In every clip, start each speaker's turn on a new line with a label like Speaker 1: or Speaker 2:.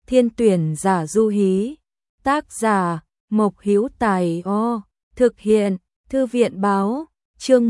Speaker 1: Thiên tuyển giả Du Hí. Tác giả Mộc Hữu Tài. Thực hiện Thư viện báo. Chương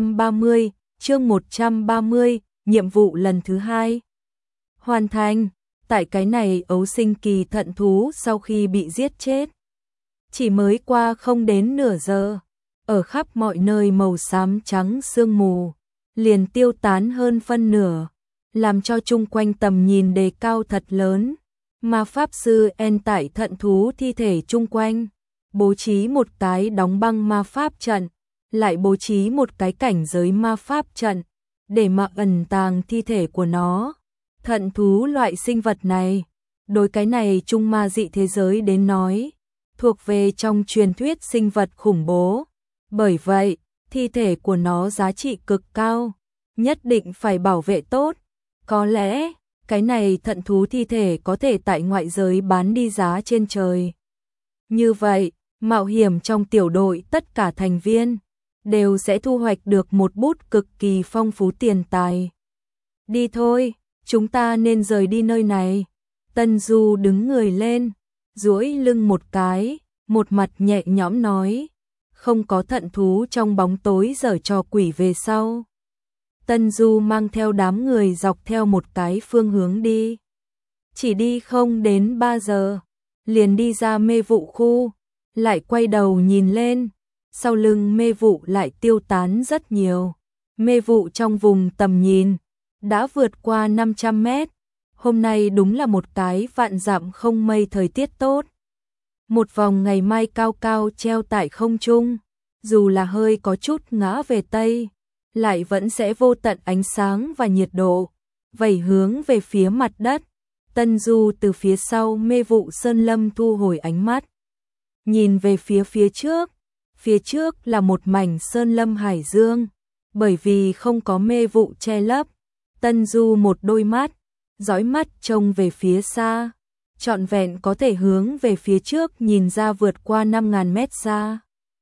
Speaker 1: 130, nhiệm vụ lần thứ 2. Hoàn thành. Tại cái này ấu sinh kỳ thận thú sau khi bị giết chết. Chỉ mới qua không đến nửa giờ, ở khắp mọi nơi màu xám trắng sương mù, liền tiêu tán hơn phân nửa, làm cho chung quanh tầm nhìn đề cao thật lớn. Ma Pháp Sư En tại thận thú thi thể chung quanh, bố trí một cái đóng băng ma pháp trận, lại bố trí một cái cảnh giới ma pháp trận, để mà ẩn tàng thi thể của nó. Thận thú loại sinh vật này, đối cái này trung ma dị thế giới đến nói, thuộc về trong truyền thuyết sinh vật khủng bố. Bởi vậy, thi thể của nó giá trị cực cao, nhất định phải bảo vệ tốt. Có lẽ, cái này thận thú thi thể có thể tại ngoại giới bán đi giá trên trời. Như vậy, mạo hiểm trong tiểu đội tất cả thành viên đều sẽ thu hoạch được một bút cực kỳ phong phú tiền tài. Đi thôi, chúng ta nên rời đi nơi này. Tân Du đứng người lên, duỗi lưng một cái, một mặt nhẹ nhõm nói, không có thận thú trong bóng tối giở trò quỷ về sau. Tân Du mang theo đám người dọc theo một cái phương hướng đi. Chỉ đi không đến 3 giờ, liền đi ra mê vụ khu, lại quay đầu nhìn lên, sau lưng mê vụ lại tiêu tán rất nhiều. Mê vụ trong vùng tầm nhìn đã vượt qua 500 mét. Hôm nay đúng là một cái vạn dặm không mây thời tiết tốt. Một vòng ngày mai cao cao treo tại không trung, dù là hơi có chút ngã về tây, lại vẫn sẽ vô tận ánh sáng và nhiệt độ, vẩy hướng về phía mặt đất. Tân Du từ phía sau mê vụ sơn lâm thu hồi ánh mắt, nhìn về phía trước là một mảnh sơn lâm hải dương, bởi vì không có mê vụ che lấp. Tân Du một đôi mắt, dõi mắt trông về phía xa, trọn vẹn có thể hướng về phía trước nhìn ra vượt qua 5.000 mét xa.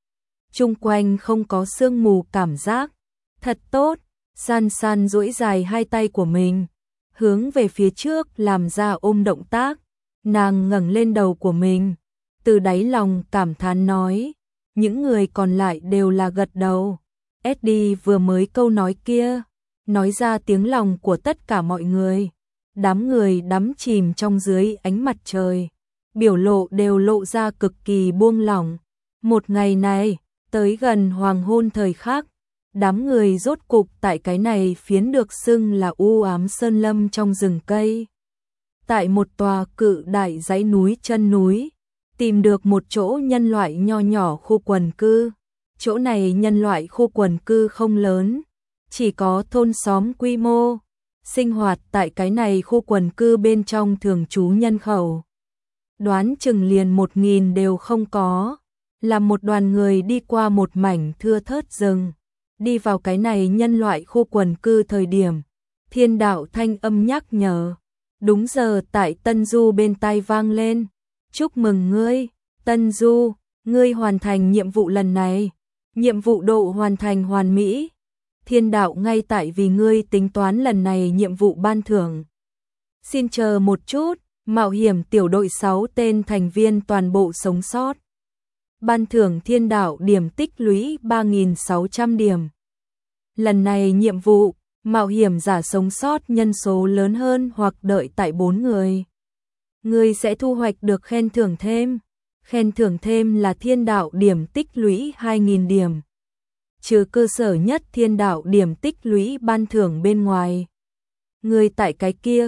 Speaker 1: Chung quanh không có sương mù cảm giác, thật tốt. San San duỗi dài hai tay của mình, hướng về phía trước làm ra ôm động tác. Nàng ngẩng lên đầu của mình, từ đáy lòng cảm thán nói, những người còn lại đều là gật đầu. Eddie vừa mới câu nói kia, nói ra tiếng lòng của tất cả mọi người. Đám người đắm chìm trong dưới ánh mặt trời, biểu lộ đều lộ ra cực kỳ buông lỏng. Một ngày này, tới gần hoàng hôn thời khắc, đám người rốt cục tại cái này phiến được xưng là u ám sơn lâm trong rừng cây. Tại một tòa cự đại dãy núi chân núi, tìm được một chỗ nhân loại nho nhỏ khu quần cư. Chỗ này nhân loại khu quần cư không lớn, chỉ có thôn xóm quy mô. Sinh hoạt tại cái này khu quần cư bên trong thường trú nhân khẩu, đoán chừng liền 1.000 đều không có. Là một đoàn người đi qua một mảnh thưa thớt rừng, đi vào cái này nhân loại khu quần cư thời điểm, thiên đạo thanh âm nhắc nhở. Đúng giờ tại Tân Du bên tai vang lên, chúc mừng ngươi, Tân Du, ngươi hoàn thành nhiệm vụ lần này, nhiệm vụ độ hoàn thành hoàn mỹ. Thiên đạo ngay tại vì ngươi tính toán lần này nhiệm vụ ban thưởng. Xin chờ một chút, mạo hiểm tiểu đội 6 tên thành viên toàn bộ sống sót. Ban thưởng thiên đạo điểm tích lũy 3.600 điểm. Lần này nhiệm vụ, mạo hiểm giả sống sót nhân số lớn hơn hoặc đợi tại 4 người. Ngươi sẽ thu hoạch được khen thưởng thêm. Khen thưởng thêm là thiên đạo điểm tích lũy 2.000 điểm. Trừ cơ sở nhất thiên đạo điểm tích lũy ban thưởng bên ngoài. Người tại cái kia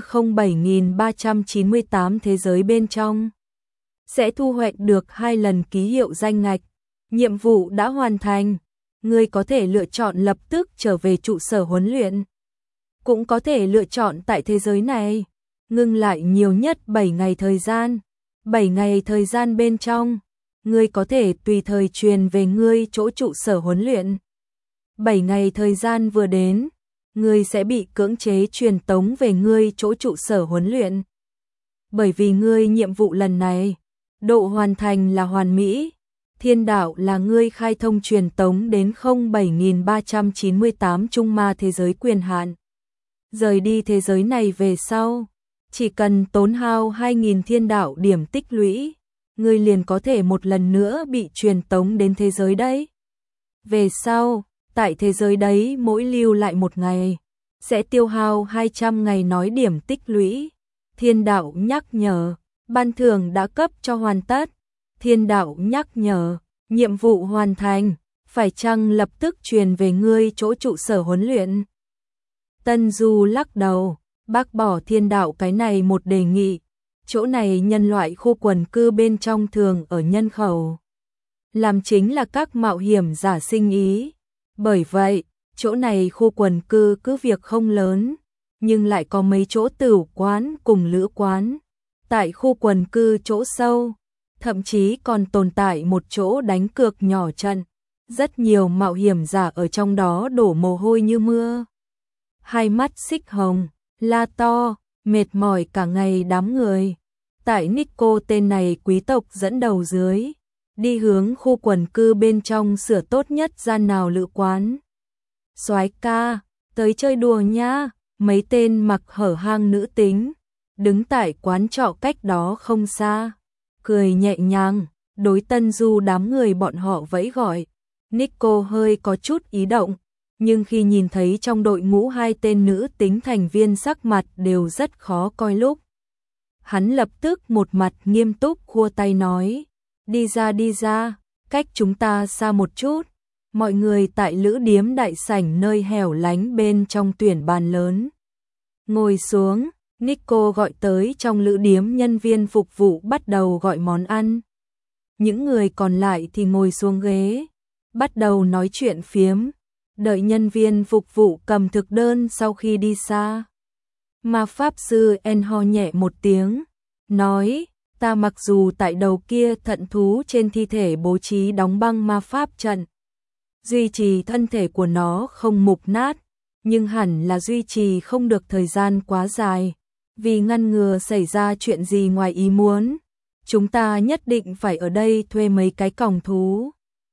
Speaker 1: 07.398 thế giới bên trong sẽ thu hoạch được 2 lần ký hiệu danh ngạch. Nhiệm vụ đã hoàn thành, người có thể lựa chọn lập tức trở về trụ sở huấn luyện. Cũng có thể lựa chọn tại thế giới này, ngưng lại nhiều nhất 7 ngày thời gian. 7 ngày thời gian bên trong, ngươi có thể tùy thời truyền về ngươi chỗ trụ sở huấn luyện. 7 ngày thời gian vừa đến, ngươi sẽ bị cưỡng chế truyền tống về ngươi chỗ trụ sở huấn luyện. Bởi vì ngươi nhiệm vụ lần này, độ hoàn thành là hoàn mỹ, thiên đạo là ngươi khai thông truyền tống đến 07.398 trung ma thế giới quyền hạn. Rời đi thế giới này về sau, Chỉ cần tốn hao 2.000 thiên đạo điểm tích lũy, ngươi liền có thể một lần nữa bị truyền tống đến thế giới đấy. Về sau, tại thế giới đấy mỗi lưu lại một ngày, sẽ tiêu hao 200 ngày nói điểm tích lũy. Thiên đạo nhắc nhở, ban thưởng đã cấp cho hoàn tất. Thiên đạo nhắc nhở, nhiệm vụ hoàn thành, phải chăng lập tức truyền về ngươi chỗ trụ sở huấn luyện? Tân Du lắc đầu, bác bỏ thiên đạo cái này một đề nghị. Chỗ này nhân loại khu quần cư bên trong thường ở nhân khẩu. Làm chính là các mạo hiểm giả sinh ý. Bởi vậy, chỗ này khu quần cư cứ việc không lớn, nhưng lại có mấy chỗ tửu quán cùng lữ quán. Tại khu quần cư chỗ sâu, thậm chí còn tồn tại một chỗ đánh cược nhỏ trận. Rất nhiều mạo hiểm giả ở trong đó đổ mồ hôi như mưa. Hai mắt xích hồng, la to, mệt mỏi cả ngày đám người. Tại Nico tên này quý tộc dẫn đầu dưới, đi hướng khu quần cư bên trong sửa tốt nhất gian nào lữ quán. Soái ca, tới chơi đùa nha, mấy tên mặc hở hang nữ tính, đứng tại quán trọ cách đó không xa, cười nhẹ nhàng, đối Tân Du đám người bọn họ vẫy gọi. Nico hơi có chút ý động, nhưng khi nhìn thấy trong đội ngũ hai tên nữ tính thành viên sắc mặt đều rất khó coi lúc. Hắn lập tức một mặt nghiêm túc khua tay nói, đi ra, cách chúng ta xa một chút. Mọi người tại lữ điếm đại sảnh nơi hẻo lánh bên trong tuyển bàn lớn. Ngồi xuống, Nico gọi tới trong lữ điếm nhân viên phục vụ bắt đầu gọi món ăn. Những người còn lại thì ngồi xuống ghế, bắt đầu nói chuyện phiếm, đợi nhân viên phục vụ cầm thực đơn sau khi đi xa. Ma Pháp Sư En ho nhẹ một tiếng, nói, ta mặc dù tại đầu kia thận thú trên thi thể bố trí đóng băng ma pháp trận, duy trì thân thể của nó không mục nát, nhưng hẳn là duy trì không được thời gian quá dài, vì ngăn ngừa xảy ra chuyện gì ngoài ý muốn. Chúng ta nhất định phải ở đây thuê mấy cái còng thú.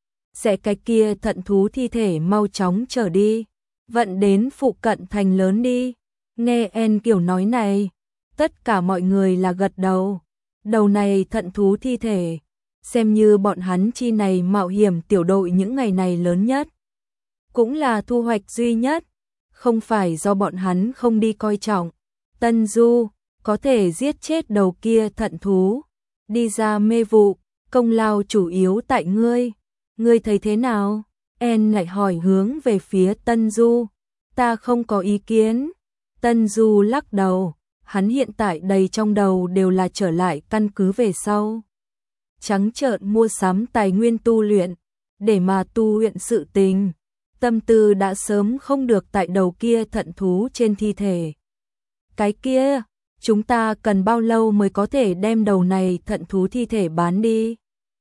Speaker 1: Sẽ cái kia thận thú thi thể mau chóng trở đi, vận đến phụ cận thành lớn đi. Nghe En kiểu nói này, tất cả mọi người là gật đầu. Đầu này thận thú thi thể, xem như bọn hắn chi này mạo hiểm tiểu đội những ngày này lớn nhất. Cũng là thu hoạch duy nhất, không phải do bọn hắn không đi coi trọng. Tân Du, có thể giết chết đầu kia thận thú, đi ra mê vụ, công lao chủ yếu tại ngươi. Ngươi thấy thế nào? En lại hỏi hướng về phía Tân Du. Ta không có ý kiến. Tân Du lắc đầu, hắn hiện tại đầy trong đầu đều là trở lại căn cứ về sau. Trắng trợn mua sắm tài nguyên tu luyện, để mà tu luyện sự tình. Tâm tư đã sớm không được tại đầu kia thận thú trên thi thể. Cái kia, chúng ta cần bao lâu mới có thể đem đầu này thận thú thi thể bán đi?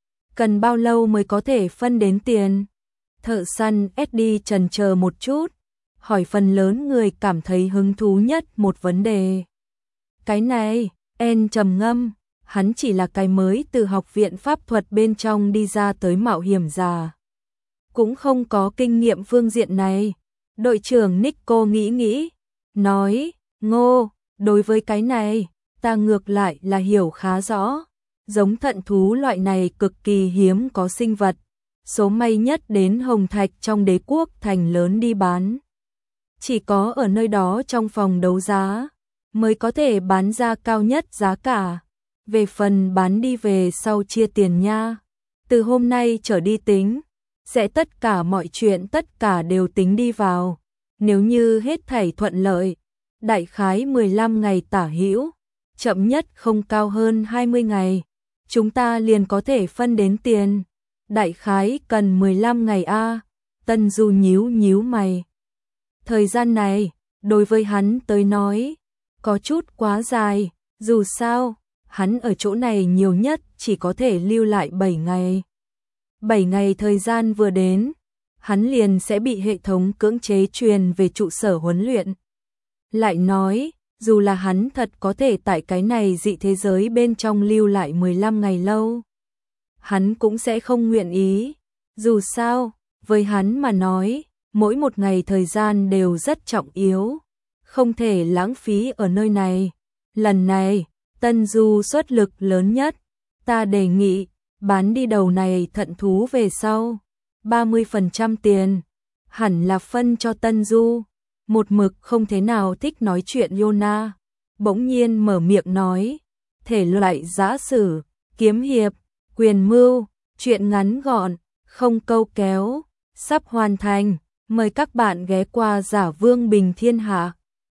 Speaker 1: Cần bao lâu mới có thể phân đến tiền? Thợ săn Eddie chần chờ một chút, hỏi phần lớn người cảm thấy hứng thú nhất một vấn đề. Cái này, En trầm ngâm, hắn chỉ là cái mới từ học viện pháp thuật bên trong đi ra tới mạo hiểm giả, cũng không có kinh nghiệm phương diện này. Đội trưởng Nico nghĩ, nói, Ngô, đối với cái này, ta ngược lại là hiểu khá rõ. Giống thận thú loại này cực kỳ hiếm có sinh vật, số may nhất đến Hồng Thạch trong đế quốc thành lớn đi bán. Chỉ có ở nơi đó trong phòng đấu giá, mới có thể bán ra cao nhất giá cả. Về phần bán đi về sau chia tiền nha. Từ hôm nay trở đi tính, sẽ tất cả mọi chuyện tất cả đều tính đi vào. Nếu như hết thảy thuận lợi, đại khái 15 ngày tả hữu, chậm nhất không cao hơn 20 ngày. Chúng ta liền có thể phân đến tiền. Đại khái cần 15 ngày a. Tân Du nhíu mày. Thời gian này, đối với hắn tới nói, có chút quá dài. Dù sao, hắn ở chỗ này nhiều nhất chỉ có thể lưu lại 7 ngày. 7 ngày thời gian vừa đến, hắn liền sẽ bị hệ thống cưỡng chế truyền về trụ sở huấn luyện. Lại nói, dù là hắn thật có thể tại cái này dị thế giới bên trong lưu lại 15 ngày lâu, hắn cũng sẽ không nguyện ý. Dù sao, với hắn mà nói, mỗi một ngày thời gian đều rất trọng yếu, không thể lãng phí ở nơi này. Lần này, Tân Du xuất lực lớn nhất. Ta đề nghị, bán đi đầu này thận thú về sau. 30% tiền, hẳn là phân cho Tân Du. Một mực không thế nào thích nói chuyện Yona. Bỗng nhiên mở miệng nói. Thể loại giã sử, kiếm hiệp, quyền mưu, chuyện ngắn gọn, không câu kéo. Sắp hoàn thành, mời các bạn ghé qua Giả Vương Bình Thiên Hạ.